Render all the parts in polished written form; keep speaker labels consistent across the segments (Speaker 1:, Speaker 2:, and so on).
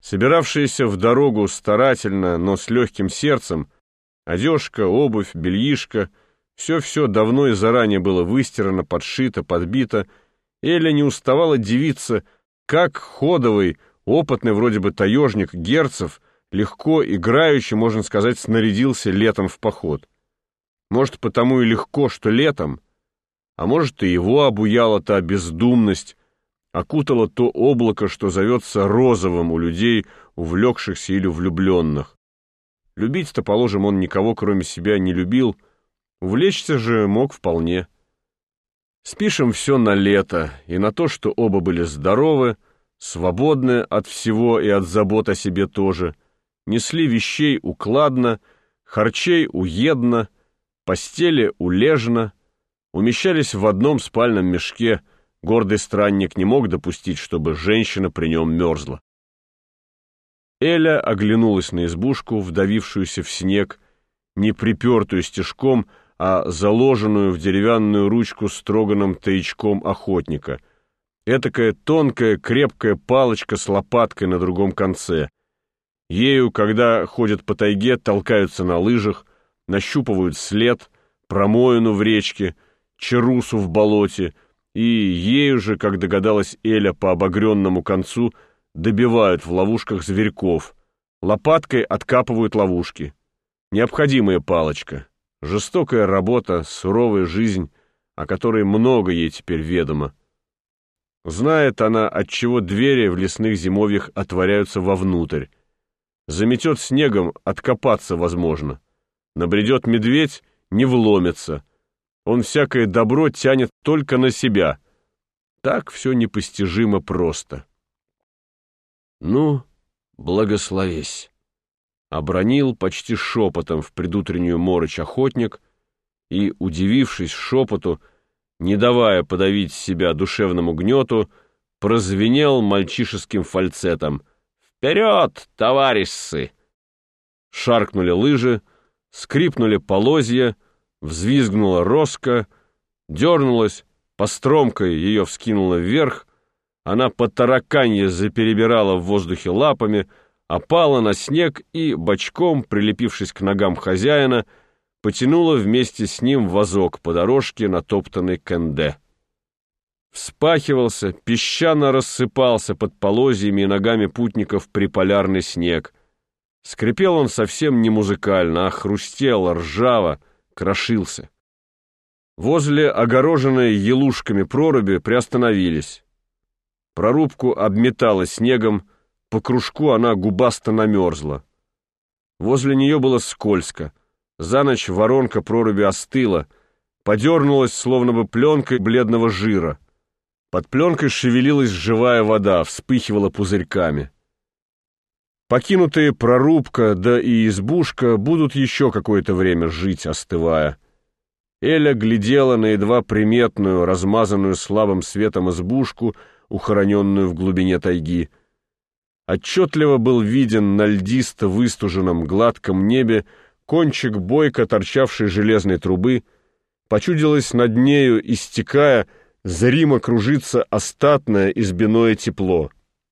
Speaker 1: Собиравшиеся в дорогу старательно, но с легким сердцем, одежка, обувь, бельишко, все давно и заранее было выстирано, подшито, подбито. Эля не уставала дивиться, как ходовый, опытный вроде бы таежник Герцев легко, играючи, можно сказать, снарядился летом в поход. Может, потому и легко, что летом, а может, и его обуяла та бездумность, окутало то облако, что зовется розовым у людей, увлекшихся или влюбленных. Любить-то, положим, он никого, кроме себя, не любил, увлечься же мог вполне. Спишем все на лето и на то, что оба были здоровы, свободны от всего и от забот о себе тоже, несли вещей укладно, харчей уедно, постели улежно, умещались в одном спальном мешке. Гордый странник не мог допустить, чтобы женщина при нем мерзла. Эля оглянулась на избушку, вдавившуюся в снег, не припертую стежком, а заложенную в деревянную ручку строганым таячком охотника. Этакая тонкая, крепкая палочка с лопаткой на другом конце. Ею, когда ходят по тайге, толкаются на лыжах, нащупывают след, промоину в речке, чарусу в болоте, и ею же, как догадалась Эля по обогренному концу, добивают в ловушках зверьков, лопаткой откапывают ловушки. Необходимая палочка, жестокая работа, суровая жизнь, о которой много ей теперь ведомо. Знает она, отчего двери в лесных зимовьях отворяются вовнутрь. Заметет снегом, откопаться возможно. Набредет медведь, не вломится. Он всякое добро тянет только на себя. Так все непостижимо просто. «Ну, благословись», — обронил почти шепотом в предутреннюю морочь охотник и, удивившись шепоту, не давая подавить себя душевному гнету, прозвенел мальчишеским фальцетом: «Вперед, товарищи!» Шаркнули лыжи, скрипнули полозья, взвизгнула роска, дернулась, постромкой ее вскинула вверх, она по тараканье заперебирала в воздухе лапами, опала на снег и, бочком, прилепившись к ногам хозяина, потянула вместе с ним вазок по дорожке, натоптанной кэнде. Вспахивался, песчано рассыпался под полозьями и ногами путников приполярный снег. Скрипел он совсем не музыкально, а хрустел, ржаво, крошился. Возле огороженной елушками проруби приостановились. Прорубку обметала снегом, по кружку она губасто намерзла. Возле нее было скользко. За ночь воронка проруби остыла, подернулась, словно бы пленкой бледного жира. Под пленкой шевелилась живая вода, вспыхивала пузырьками. Покинутые прорубка, да и избушка будут еще какое-то время жить, остывая. Эля глядела на едва приметную, размазанную слабым светом избушку, ухороненную в глубине тайги. Отчетливо был виден на льдисто-выстуженном гладком небе кончик бойко торчавшей железной трубы, почудилось над нею, истекая, зримо кружится остатное избиное тепло.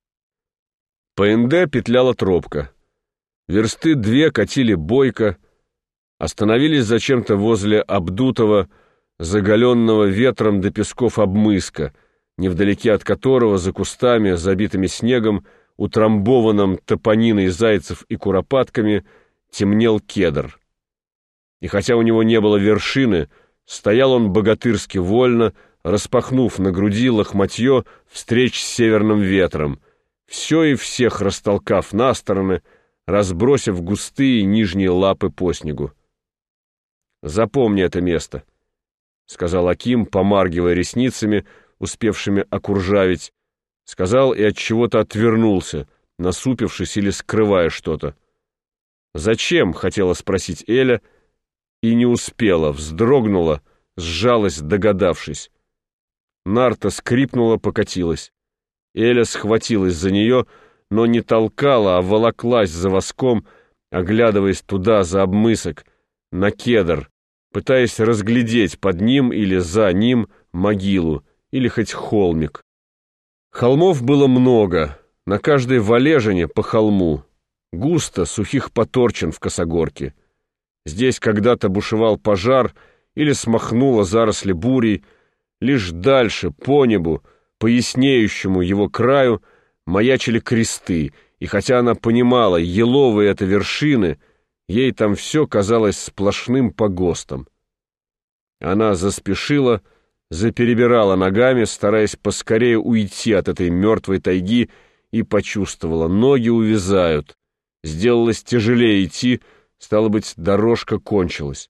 Speaker 1: По НД петляла тропка. Версты две катили бойко, остановились зачем-то возле обдутого, заголенного ветром до песков обмыска, невдалеке от которого за кустами, забитыми снегом, утрамбованным топониной зайцев и куропатками, темнел кедр. И хотя у него не было вершины, стоял он богатырски вольно, распахнув на груди лохматье встреч с северным ветром, все и всех растолкав на стороны, разбросив густые нижние лапы по снегу. «Запомни это место», — сказал Аким, помаргивая ресницами, успевшими окуржавить, сказал и от чего-то отвернулся, насупившись или скрывая что-то. «Зачем?» — хотела спросить Эля, и не успела, вздрогнула, сжалась, догадавшись. Нарта скрипнула, покатилась. Эля схватилась за нее, но не толкала, а волоклась за воском, оглядываясь туда, за обмысок, на кедр, пытаясь разглядеть под ним или за ним могилу, или хоть холмик. Холмов было много, на каждой валежине по холму, густо сухих поторчин в косогорке. Здесь когда-то бушевал пожар или смахнуло заросли бурей. Лишь дальше, по небу, по яснеющему его краю, маячили кресты, и хотя она понимала, еловые это вершины, ей там все казалось сплошным погостом. Она заспешила, заперебирала ногами, стараясь поскорее уйти от этой мертвой тайги, и почувствовала, ноги увязают. Сделалось тяжелее идти, стало быть, дорожка кончилась.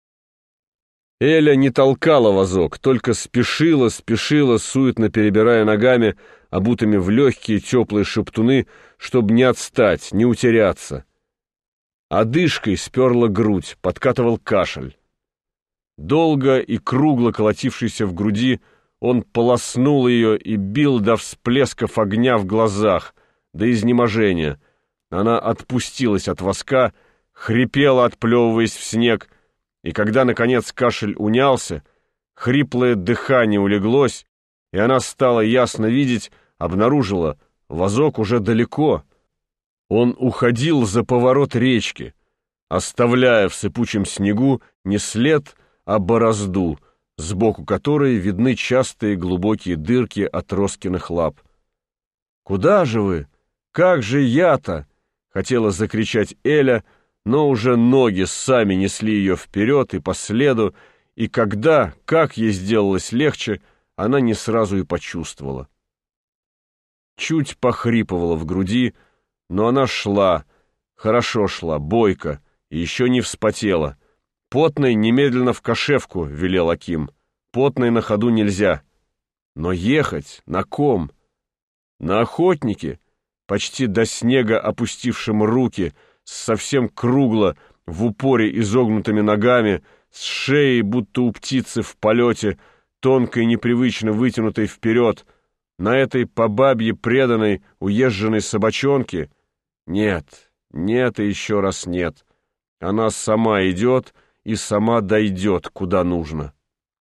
Speaker 1: Эля не толкала вазок, только спешила, суетно перебирая ногами, обутыми в легкие теплые шептуны, чтобы не отстать, не утеряться. Одышкой сперла грудь, подкатывал кашель. Долго и кругло колотившийся в груди, он полоснул ее и бил до всплесков огня в глазах, до изнеможения. Она отпустилась от воска, хрипела, отплевываясь в снег, и когда, наконец, кашель унялся, хриплое дыхание улеглось, и она стала ясно видеть, обнаружила, вазок уже далеко. Он уходил за поворот речки, оставляя в сыпучем снегу не след, а борозду, сбоку которой видны частые глубокие дырки от Роскиных лап. «Куда же вы? Как же я-то?» — хотела закричать Эля, но уже ноги сами несли ее вперед и по следу, и когда, как ей сделалось легче, она не сразу и почувствовала. Чуть похрипывала в груди, но она шла, хорошо шла, бойко, и еще не вспотела. «Потной немедленно в кошевку», — велел Аким. «Потной на ходу нельзя». Но ехать на ком? На охотнике, почти до снега опустившим руки, с совсем кругло, в упоре изогнутыми ногами, с шеей, будто у птицы в полете, тонкой непривычно вытянутой вперед, на этой по бабье преданной уезженной собачонке? Нет, нет и еще раз нет. Она сама идет и сама дойдет, куда нужно.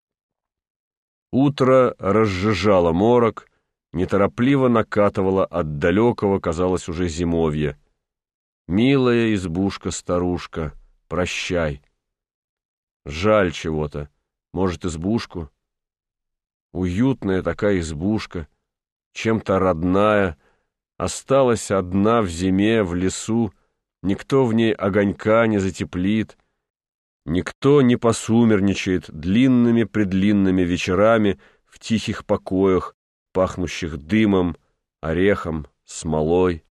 Speaker 1: Утро разжижало морок, неторопливо накатывало от далекого, казалось, уже зимовья. «Милая избушка-старушка, прощай». Жаль чего-то. Может, избушку? Уютная такая избушка, чем-то родная, осталась одна в зиме, в лесу, никто в ней огонька не затеплит, никто не посумерничает длинными-предлинными вечерами в тихих покоях, пахнущих дымом, орехом, смолой.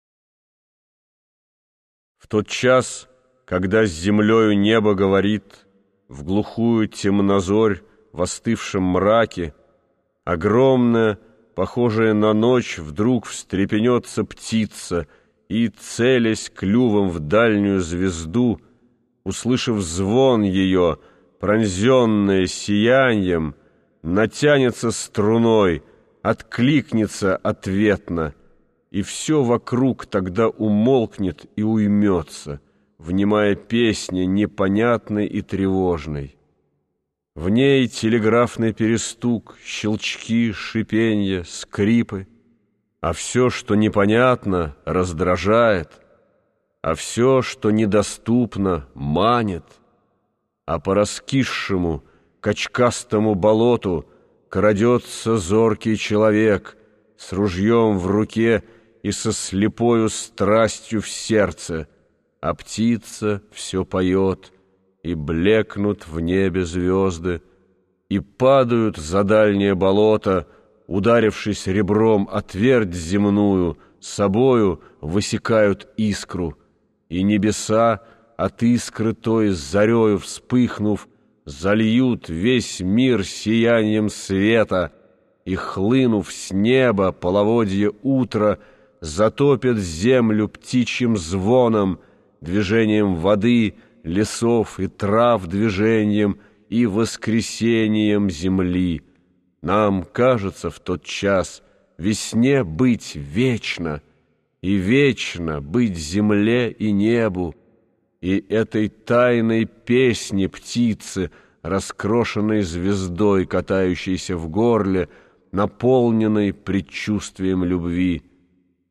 Speaker 1: В тот час, когда с землею небо говорит, в глухую темнозорь в остывшем мраке, огромная, похожая на ночь, вдруг встрепенется птица и, целясь клювом в дальнюю звезду, услышав звон ее, пронзенное сиянием, натянется струной, откликнется ответно, и все вокруг тогда умолкнет и уймется, внимая песне непонятной и тревожной. В ней телеграфный перестук, щелчки, шипенья, скрипы, а все, что непонятно, раздражает, а все, что недоступно, манит, а по раскисшему, качкастому болоту крадется зоркий человек с ружьем в руке и со слепою страстью в сердце, а птица все поет, и блекнут в небе звезды, и падают за дальнее болото, ударившись ребром о твердь земную, собою высекают искру, и небеса от искры той зарею вспыхнув, зальют весь мир сиянием света, и, хлынув с неба половодье утра, затопят землю птичьим звоном, движением воды, лесов и трав движением и воскресением земли. Нам кажется в тот час весне быть вечно, и вечно быть земле и небу, и этой тайной песни птицы, раскрошенной звездой, катающейся в горле, наполненной предчувствием любви.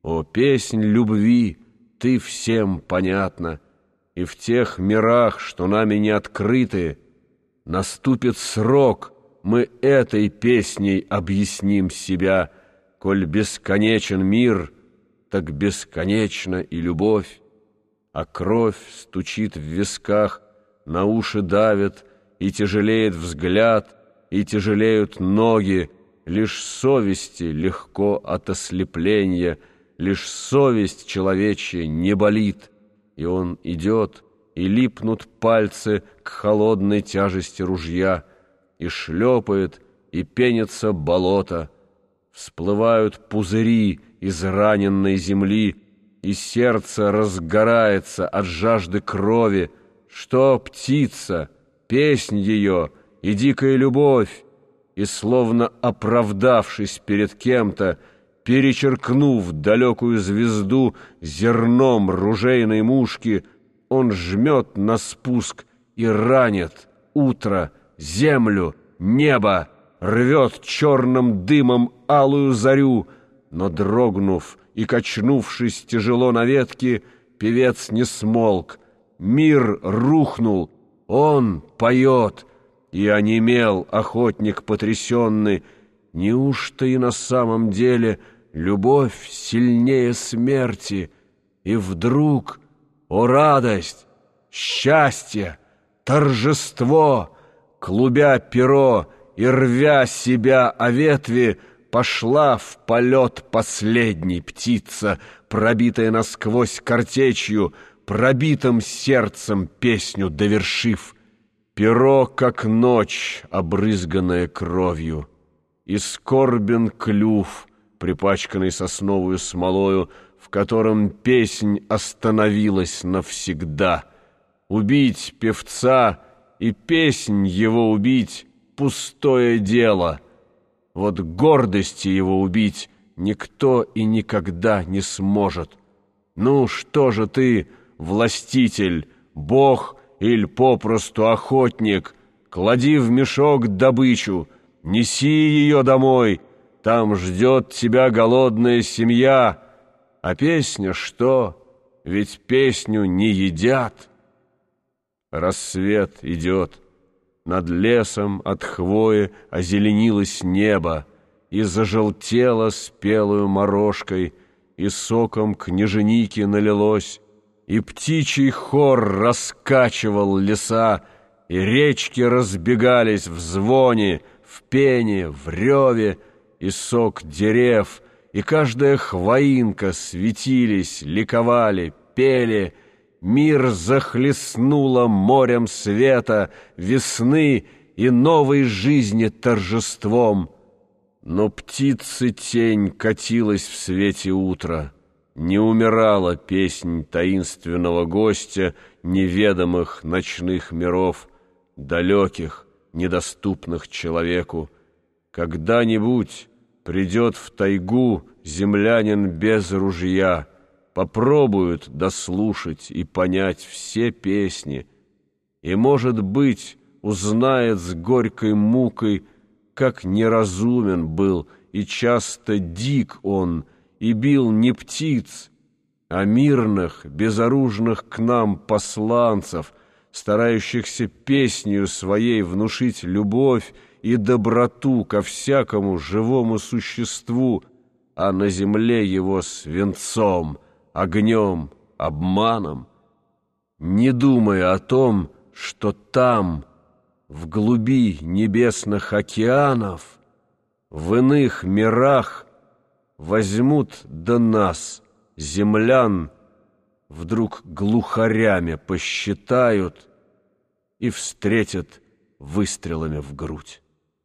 Speaker 1: О, песнь любви, ты всем понятна, и в тех мирах, что нами не открыты, наступит срок, мы этой песней объясним себя. Коль бесконечен мир, так бесконечна и любовь, а кровь стучит в висках, на уши давит, и тяжелеет взгляд, и тяжелеют ноги, лишь совести легко от ослепления, лишь совесть человечья не болит, и он идет, и липнут пальцы к холодной тяжести ружья, и шлепает, и пенится болото, всплывают пузыри из раненной земли, и сердце разгорается от жажды крови. Что птица, песнь ее и дикая любовь, и, словно оправдавшись перед кем-то, перечеркнув далекую звезду зерном ружейной мушки, он жмет на спуск и ранит утро, землю, небо, рвет черным дымом алую зарю, но, дрогнув и качнувшись тяжело на ветке, певец не смолк, мир рухнул, он поет, и онемел охотник потрясенный. Неужто и на самом деле любовь сильнее смерти? И вдруг, о радость, счастье, торжество, клубя перо и рвя себя о ветви, пошла в полет последней птица, пробитая насквозь картечью, пробитым сердцем песню довершив. Перо, как ночь, обрызганная кровью, и скорбен клюв, припачканный сосновую смолою, в котором песнь остановилась навсегда. Убить певца и песнь его убить — пустое дело. Вот гордости его убить никто и никогда не сможет. Ну что же ты, властитель, бог или попросту охотник, клади в мешок добычу, неси ее домой, там ждет тебя голодная семья. А песня что? Ведь песню не едят. Рассвет идет. Над лесом от хвои озеленилось небо, и зажелтело спелую морожкой, и соком княженики налилось, и птичий хор раскачивал леса, и речки разбегались в звоне, в пене, в реве, и сок дерев, и каждая хвоинка светились, ликовали, пели. Мир захлестнуло морем света, весны и новой жизни торжеством. Но птицы тень катилась в свете утра. Не умирала песнь таинственного гостя неведомых ночных миров, далеких, недоступных человеку. Когда-нибудь придет в тайгу землянин без ружья, попробует дослушать и понять все песни, и, может быть, узнает с горькой мукой, как неразумен был и часто дик он, и бил не птиц, а мирных, безоружных к нам посланцев, старающихся песнью своей внушить любовь и доброту ко всякому живому существу, а на земле его свинцом, огнем, обманом, не думая о том, что там, в глуби небесных океанов, в иных мирах возьмут до нас, землян, вдруг глухарями посчитают и встретят выстрелами в грудь.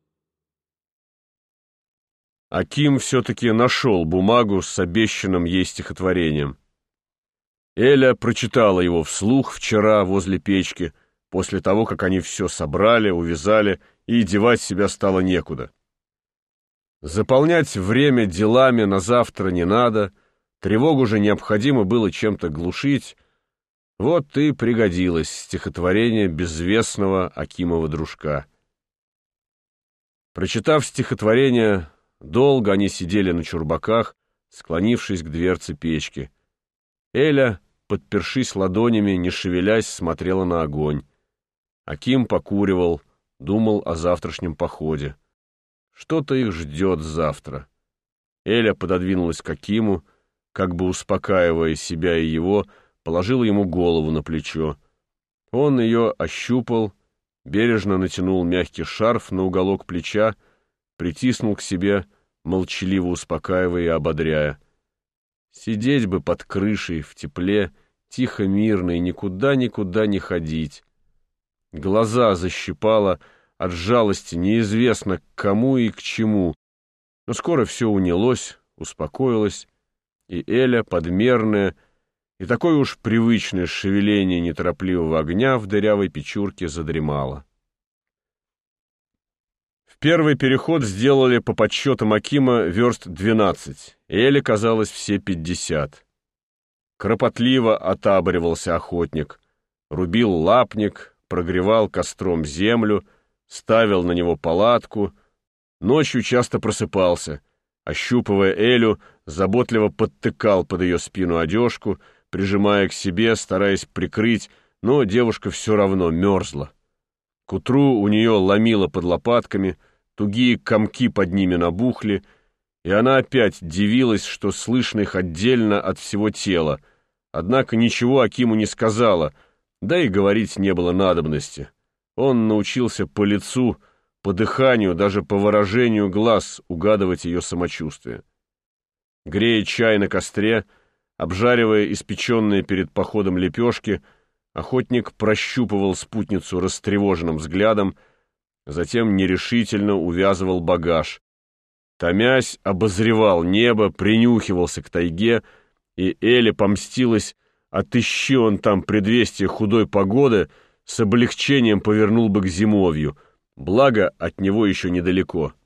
Speaker 1: Аким все-таки нашел бумагу с обещанным ей стихотворением. Эля прочитала его вслух вчера возле печки, после того, как они все собрали, увязали, и девать себя стало некуда. Заполнять время делами на завтра не надо, тревогу же необходимо было чем-то глушить. Вот и пригодилось стихотворение безвестного Акимова дружка. Прочитав стихотворение, долго они сидели на чурбаках, склонившись к дверце печки. Эля, подпершись ладонями, не шевелясь, смотрела на огонь. Аким покуривал, думал о завтрашнем походе. Что-то их ждет завтра. Эля пододвинулась к Акиму, как бы успокаивая себя и его, положила ему голову на плечо. Он ее ощупал, бережно натянул мягкий шарф на уголок плеча, притиснул к себе, молчаливо успокаивая и ободряя. Сидеть бы под крышей, в тепле, тихо, мирно и никуда-никуда не ходить. Глаза защипало от жалости, неизвестно к кому и к чему. Но скоро все унялось, успокоилось, и Эля, подмерное и такое уж привычное шевеление неторопливого огня в дырявой печурке, задремала. В первый переход сделали по подсчетам Акима верст 12, Эле казалось все 50. Кропотливо отаборивался охотник, рубил лапник, прогревал костром землю, ставил на него палатку, ночью часто просыпался, ощупывая Элю, заботливо подтыкал под ее спину одежку, прижимая к себе, стараясь прикрыть, но девушка все равно мерзла. К утру у нее ломило под лопатками, тугие комки под ними набухли, и она опять дивилась, что слышно их отдельно от всего тела, однако ничего Акиму не сказала, да и говорить не было надобности. Он научился по лицу, по дыханию, даже по выражению глаз угадывать ее самочувствие. Грея чай на костре, обжаривая испеченные перед походом лепешки, охотник прощупывал спутницу растревоженным взглядом, затем нерешительно увязывал багаж. Томясь, обозревал небо, принюхивался к тайге, и Эля помстилась, отыщи он там предвестие худой погоды, с облегчением повернул бы к зимовью, благо от него еще недалеко.